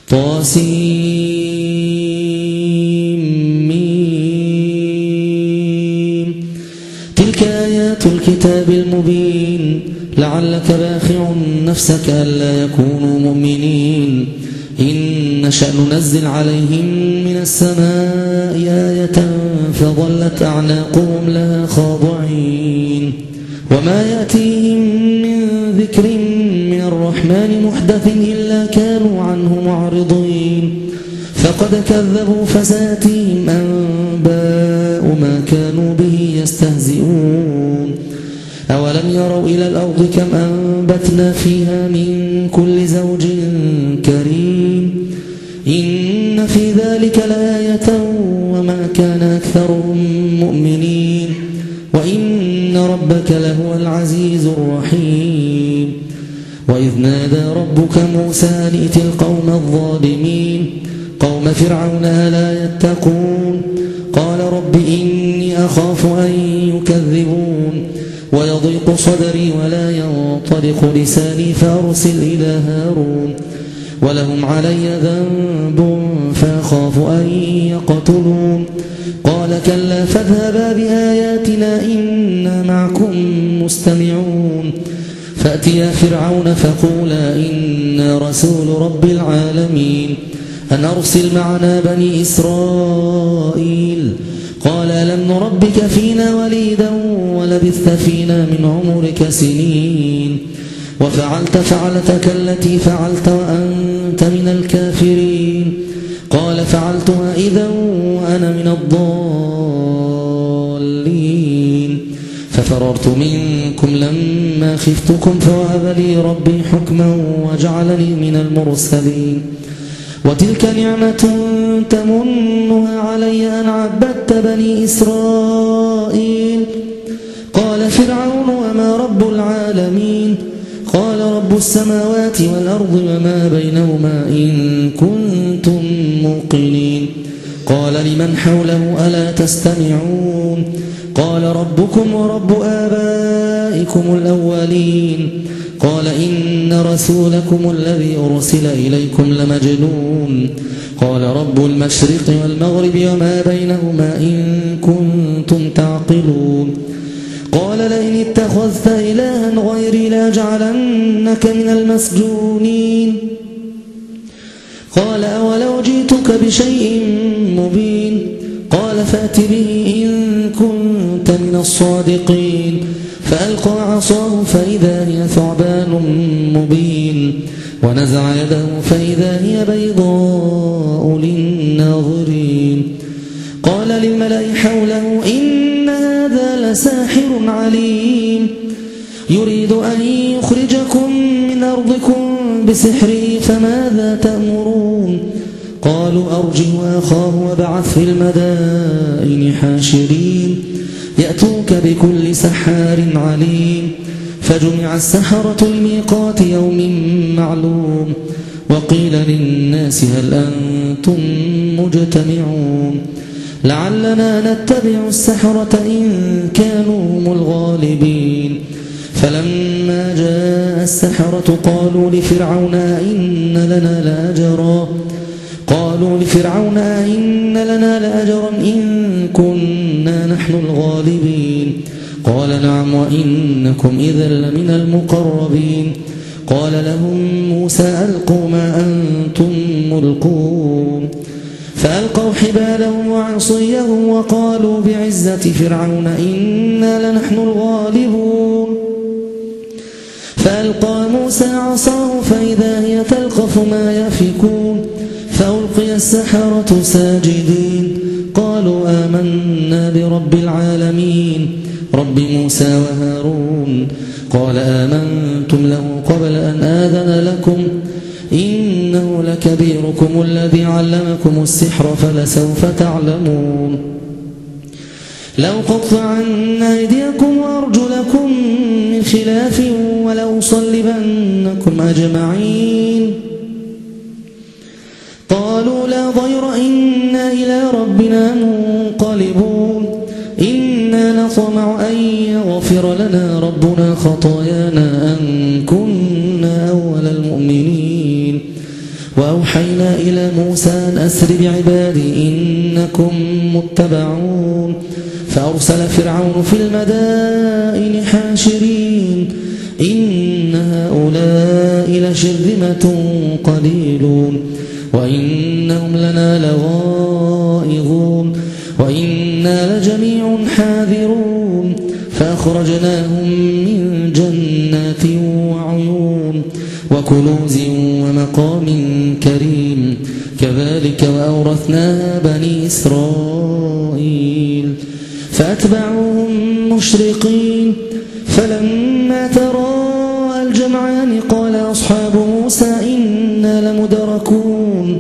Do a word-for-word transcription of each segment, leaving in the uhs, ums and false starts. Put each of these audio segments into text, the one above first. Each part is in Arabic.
طاسيم تلك آيات الكتاب المبين لعلك باخع نفسك ألا يكونوا مؤمنين إن نشأ ننزل عليهم من السماء آية فظلت أعناقهم لها خاضعين وما يأتيهم من ذكر من الرحمن محدث إلا كانوا عنه معرضين فقد كذبوا فسيأتيهم أنباء ما كانوا به يستهزئون أولم يروا إلى الأرض كم أنبتنا فيها من كل زوج كريم إن في ذلك لآية وما كان أكثرهم مؤمنين وإن ربك لهو العزيز الرحيم وإذ نادى ربك موسى أن ائت القوم الظالمين قوم فرعون ألا يتقون قال رب إني أخاف أن يكذبون ويضيق صدري ولا ينطلق لساني فأرسل إلى هارون ولهم علي ذنب فأخاف أن يقتلون قال كلا فاذهبا بآياتنا إنا معكم مستمعون فأتيا فرعون فقولا إنا رسول رب العالمين أن أرسل معنا بني إسرائيل قال ألم نربك فينا وليدا ولبثت فينا من عمرك سنين وفعلت فعلتك التي فعلت وأنت من الكافرين قال فعلتها إذا وأنا من الضالين ففررت منكم لما خفتكم فوهب لي ربي حكما وجعلني من المرسلين وتلك نعمة تمنها علي أن عبدت بني إسرائيل قال فرعون وما رب العالمين قال رب السماوات والأرض وما بينهما إن كنتم موقنين قال لمن حوله ألا تستمعون قال ربكم ورب آبائكم الأولين قال إن رسولكم الذي أرسل إليكم لمجنون قال رب المشرق والمغرب وما بينهما إن كنتم تعقلون قال لئن اتخذت إلها غيري لأجعلنك من المسجونين قال أولو جئتك بشيء مبين قال فأت به إن كنت من الصادقين فألقى عصاه فإذا هي ثعبان مبين ونزع يده فإذا هي بيضاء للناظرين قال للملأ حوله إن هذا لساحر عليم يريد أن يخرجكم من أرضكم بسحره فماذا تأمرون قالوا أرجه وأخاه وابعث في المدائن حاشرين يأتوك بكل سحار عليم فجمع السحرة لميقات يوم معلوم وقيل للناس هل أنتم مجتمعون لعلنا نتبع السحرة إن كانوا هم الغالبين فلما جاء السحرة قالوا لفرعون إن لنا لأجرا قالوا لفرعون إن لنا لأجرا إن كنا نحن الغالبين قال نعم وإنكم إذا لمن المقربين قال لهم موسى ألقوا ما أنتم ملقون فألقوا حبالهم وعصيهم وقالوا بعزة فرعون إنا لنحن الغالبون فألقى موسى عصاه فإذا هي تلقف ما يأفكون فألقي السحرة ساجدين قالوا آمنا برب العالمين رب موسى وهارون قال آمنتم له قبل أن آذن لكم إنه لكبيركم الذي علمكم السحر فلسوف تعلمون لو قطعن أيديكم وأرجلكم من خلاف ولأصلبنكم أجمعين قالوا لا ضير إنا إلى ربنا منقلبون إنا نطمع أن يغفر لنا ربنا خطايانا أن كنا أول المؤمنين وأوحينا إلى موسى أن أسر بعبادي إنكم متبعون فأرسل فرعون في المدائن حاشرين إن هؤلاء لشرذمة قليلون وإنهم لنا لغائظون وإنا لجميع حاذرون فأخرجناهم من جنات وعيون وكنوز ومقام كريم كذلك وأورثناها بني إسرائيل فأتبعوهم مشرقين فلما تراءى الجمعان قال أصحاب موسى إنا لمدركون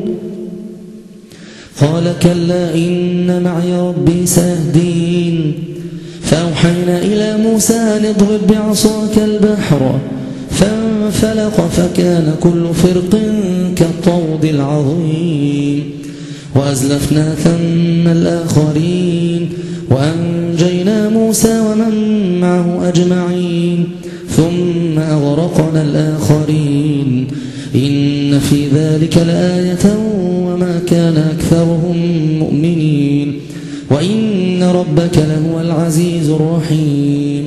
قال كلا إن معي ربي سيهدين فأوحينا إلى موسى أن اضرب بعصاك البحر فانفلق فكان كل فرق كالطود العظيم وأزلفنا ثم الآخرين وأنجينا موسى ومن معه أجمعين ثم أغرقنا الآخرين إن في ذلك لآية وما كان أكثرهم مؤمنين وإن ربك لهو العزيز الرحيم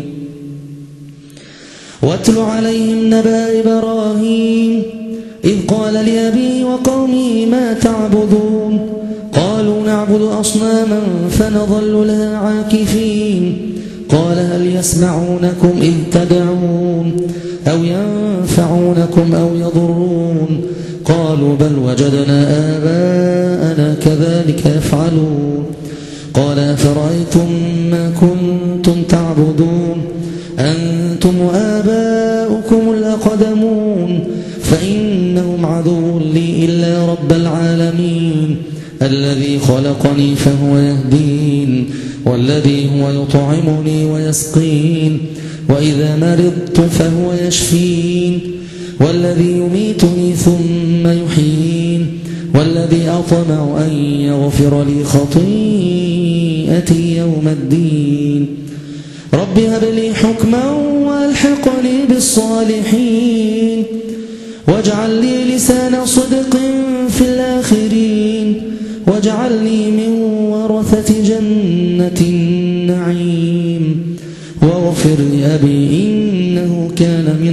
واتل عليهم نبأ إبراهيم إذ قال لأبيه وقومه ما تعبدون قالوا نعبد أصناما فنظل لها عاكفين قال هل يسمعونكم إذ تدعون أو ينفعونكم أو يضرون قالوا بل وجدنا آباءنا كذلك يفعلون قال أفرأيتم ما كنتم تعبدون أنتم وآباؤكم الأقدمون فإنهم عدو لي إلا رب العالمين الذي خلقني فهو يهدين والذي هو يطعمني ويسقين وإذا مرضت فهو يشفين والذي يميتني ثم يحيين والذي أطمع أن يغفر لي خطيئتي يوم الدين رب هب لي حكما والحقني بالصالحين واجعل لي لسان صدق في الآخرين واجعلني من ورثة جنة النعيم واغفر لأبي إنه كان من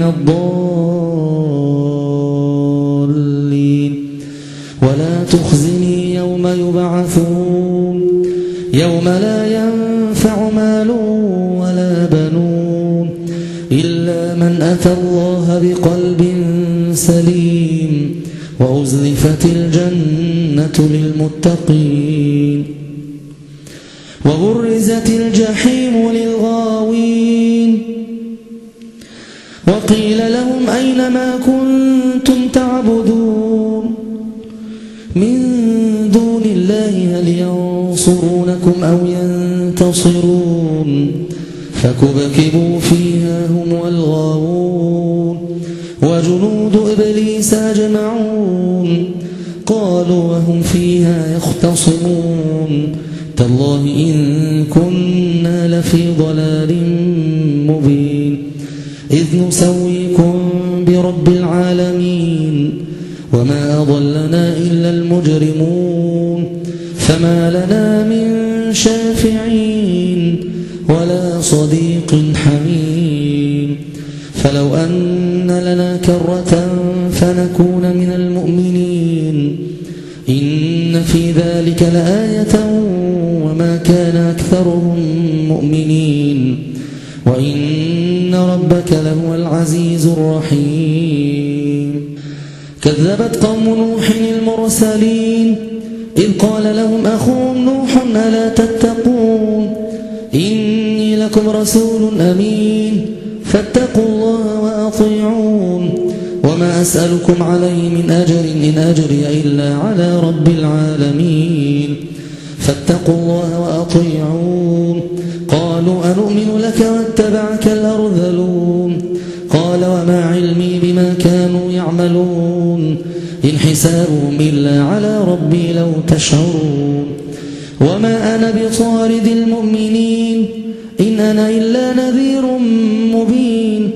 الضالين ولا تخزني يوم يبعثون يوم لا ينفع مال ولا بنون إلا من أتى الله بقلب سليم وأزلفت الجنة للمتقين وبرزت الجحيم للغاوين وقيل لهم أين ما كنتم تعبدون من دون الله هل ينصرونكم أو ينتصرون فكبكبوا فيها هم والغاوون وجنود إبليس أجمعون قالوا وهم فيها يختصمون تالله إن كنا لفي ضلال مبين إذ نسويكم برب العالمين وما أضلنا إلا المجرمون فما لنا من شافعين ولا صديق حميم فلو أن لنا كرة فنكون من المؤمنين إن في ذلك لآية وما كان أكثرهم مؤمنين وإن ربك لهو العزيز الرحيم كذبت قوم نوح المرسلين إذ قال لهم أخوهم نوح ألا تتقون إني لكم رسول أمين فاتقوا الله وأطيعون وما أسألكم عليه من أجر إن أجري إلا على رب العالمين فاتقوا الله وأطيعون قالوا أنؤمن لك واتبعك الأرذلون قال وما علمي بما كانوا يعملون إن حسابهم إلا على ربي لو تشعرون وما أنا بطارد المؤمنين إن أنا إلا نذير مبين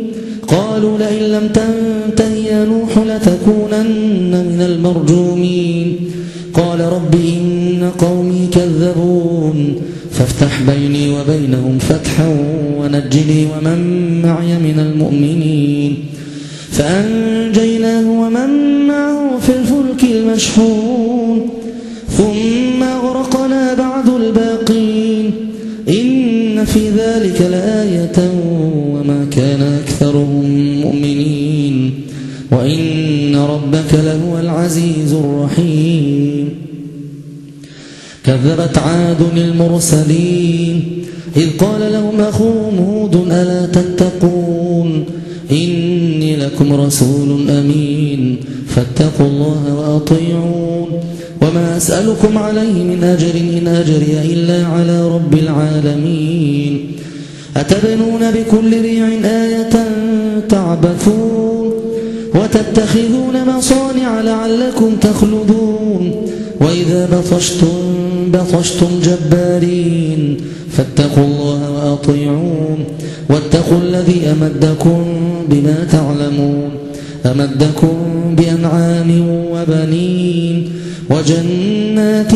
قالوا لئن لم تنته يا نوح لتكونن من المرجومين قال رب إن قومي كذبون فافتح بيني وبينهم فتحا ونجني ومن معي من المؤمنين فأنجيناه ومن معه في الفلك المشحون ثم أغرقنا بعد الباقين إن في ذلك لآية وما كان أكثرهم مؤمنين وإن ربك لهو العزيز الرحيم كذبت عاد المرسلين إذ قال لهم أخوهم هود ألا تتقون إني لكم رسول أمين فاتقوا الله وأطيعون وما أسألكم عليه من أجر إن أجري إلا على رب العالمين أتبنون بكل ريع آية تعبثون وتتخذون مصانع لعلكم تخلدون وإذا بطشتم بطشتم جبارين فاتقوا الله وأطيعون واتقوا الذي أمدكم بما تعلمون أمدكم بأنعام وبنين وجنات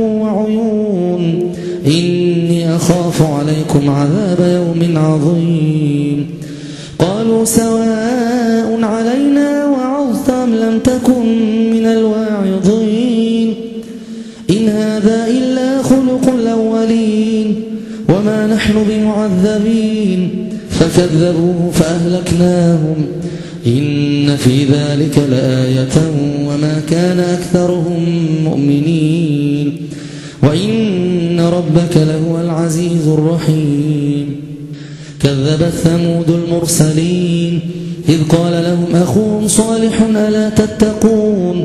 وعيون إني أخاف عليكم عذاب يوم عظيم قالوا سواء علينا وعظت أم لم تكن من الواعظين إن هذا إلا خلق الأولين وما نحن بمعذبين فكذبوه فأهلكناهم إن في ذلك لآية وما كان أكثرهم مؤمنين وإن ربك لهو العزيز الرحيم كذبت ثمود المرسلين إذ قال لهم أخوهم صالح ألا تتقون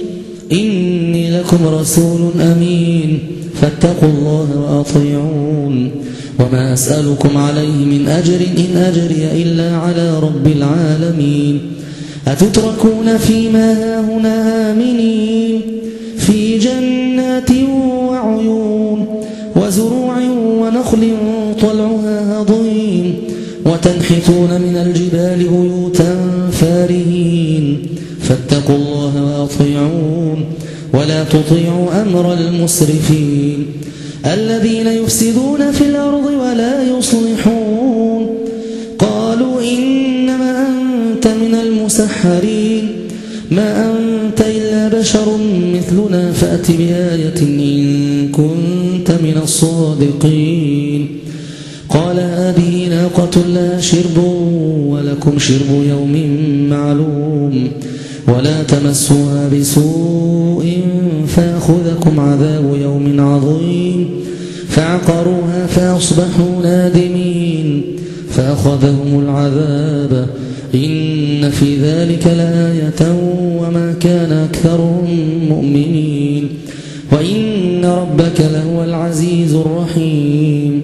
إني لكم رسول أمين فاتقوا الله وأطيعون وما أسألكم عليه من أجر إن أجري إلا على رب العالمين أتتركون فيما هاهنا آمنين في جنات وعيون وزروع ونخل طلعها هضيم وتنحتون من الجبال بيوتا فارهين فاتقوا الله وأطيعون ولا تطيعوا أمر المسرفين الذين يفسدون في الأرض ولا يصلحون قالوا إنما أنت من المسحرين ما أنت إلا بشر مثلنا فأت بآية إن كنت من الصادقين قال هذه ناقة لها شرب ولكم شرب يوم معلوم ولا تمسوها بسوء فيأخذكم عذاب يوم عظيم فعقروها فأصبحوا نادمين فأخذهم العذاب إن في ذلك لآية وما كان أكثرهم مؤمنين وإن ربك لهو العزيز الرحيم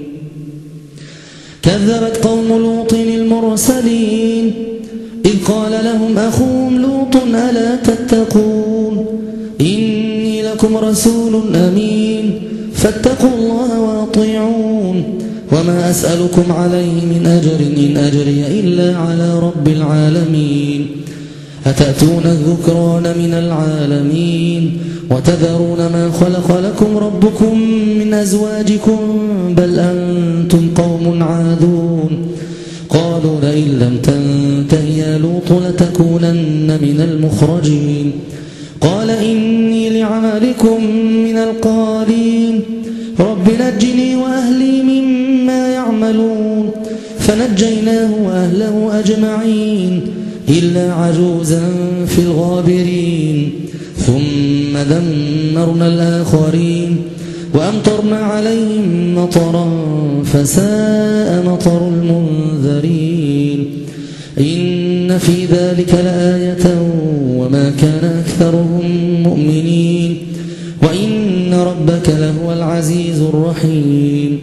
كذبت قوم لوط المرسلين إذ قال لهم أخوهم لوط ألا تتقون إني لكم رسول أمين فاتقوا الله وأطيعون وما أسألكم عليه من أجر إن أجري إلا على رب العالمين أتأتون الذكران من العالمين وتذرون ما خلق لكم ربكم من أزواجكم بل أنتم قوم عادون قالوا لئن لم تنته يا لوط لتكونن من المخرجين قال إني لعملكم من القالين رب نجني وأهلي مما يعملون فنجيناه وأهله أجمعين إلا عجوزا في الغابرين ثم دمرنا الآخرين وأمطرنا عليهم مطرا فساء مطر المنذرين إن في ذلك لآية وما كان أكثرهم مؤمنين وإن ربك لهو العزيز الرحيم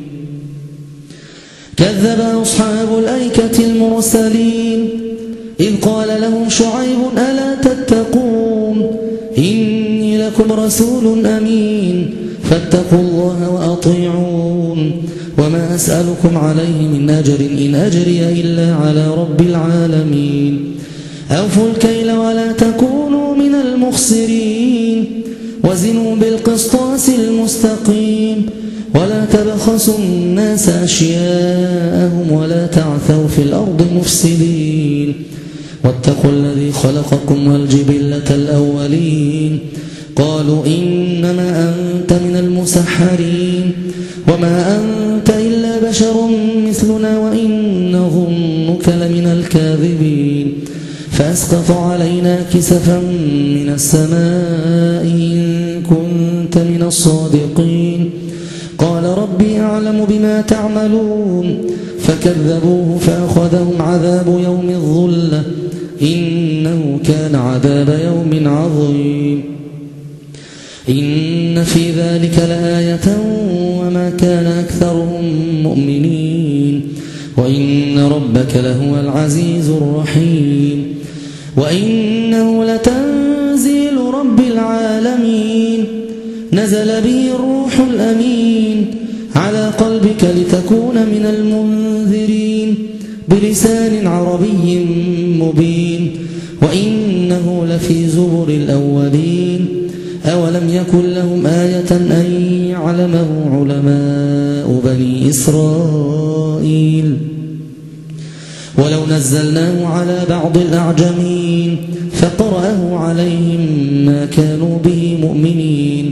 كذب أصحاب الأيكة المرسلين إذ قال لهم شعيب ألا تتقون إني لكم رسول أمين فاتقوا الله وأطيعون وما أسألكم عليه من أجر إن أجري إلا على رب العالمين أوفوا الكيل ولا تكونوا من المخسرين وزنوا بالقسطاس المستقيم ولا تبخسوا الناس أشياءهم ولا تعثوا في الأرض مفسدين واتقوا الذي خلقكم والجبلة الأولين قالوا إنما أنت من المسحرين وما أنت إلا بشر مثلنا وإن نظنك لمن الكاذبين فأسقط علينا كسفا من السماء إن كنت من الصادقين قال ربي أعلم بما تعملون فكذبوه فأخذهم عذاب يوم الظلة إنه كان عذاب يوم عظيم إن في ذلك لآية وما كان أكثرهم مؤمنين وإن ربك لهو العزيز الرحيم وإنه لتنزيل رب العالمين نزل به الروح الأمين على قلبك لتكون من المنذرين بلسان عربي مبين وإنه لفي زبر الأولين أولم يكن لهم آية أن يعلمه علماء بني إسرائيل ولو نزلناه على بعض الأعجمين فقرأه عليهم ما كانوا به مؤمنين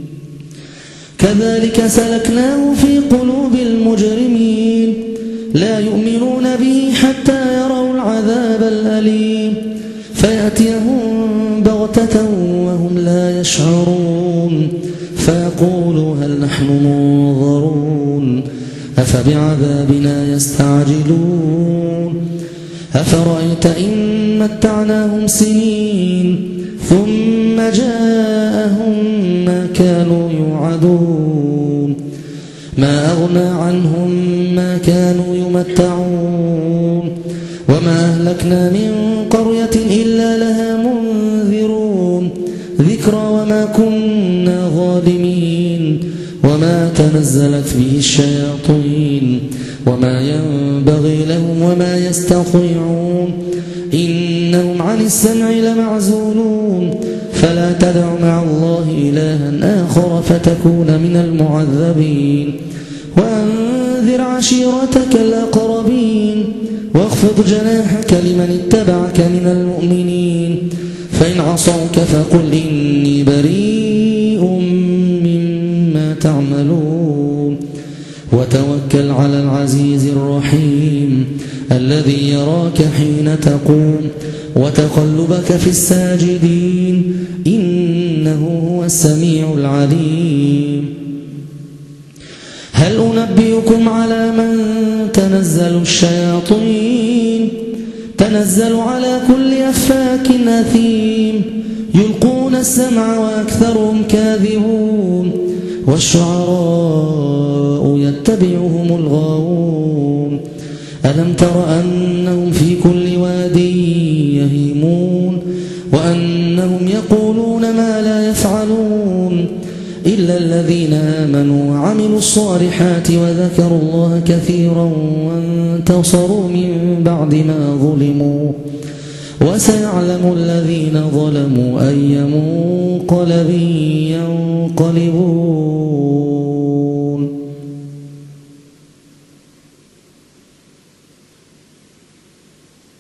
كذلك سلكناه في قلوب المجرمين لا يؤمنون به حتى يروا العذاب الأليم فيأتيهم بغتة وهم لا يشعرون فيقولوا هل نحن منظرون أفبعذابنا يستعجلون أفرأيت إن متعناهم سنين ثم جاءهم ما كانوا يوعدون ما أغنى عنهم ما كانوا يمتعون وما أهلكنا من قرية إلا لها منذرون ذكرى وما كنا ظالمين وما تنزلت به الشياطين وما ينبغي لهم وما يستطيعون إنهم عن السمع لمعزولون فلا تدع مع الله إلها آخر فتكون من المعذبين وأنذر عشيرتك الأقربين واخفض جناحك لمن اتبعك من المؤمنين فإن عصوك فقل إني بريء مما تعملون وتوكل على العزيز الرحيم الذي يراك حين تقوم وتقلبك في الساجدين إنه هو السميع العليم هل أنبئكم على من تنزل الشياطين تنزل على كل أفاك أثيم يلقون السمع وأكثرهم كاذبون والشعراء يتبعهم الغاوون ألم تر أنهم في كل واد يهيمون وأنهم يقولون ما لا يفعلون إلا الذين آمنوا وعملوا الصالحات وذكروا الله كثيرا وانتصروا من بعد ما ظلموا وسيعلم الذين ظلموا أي منقلب ينقلبون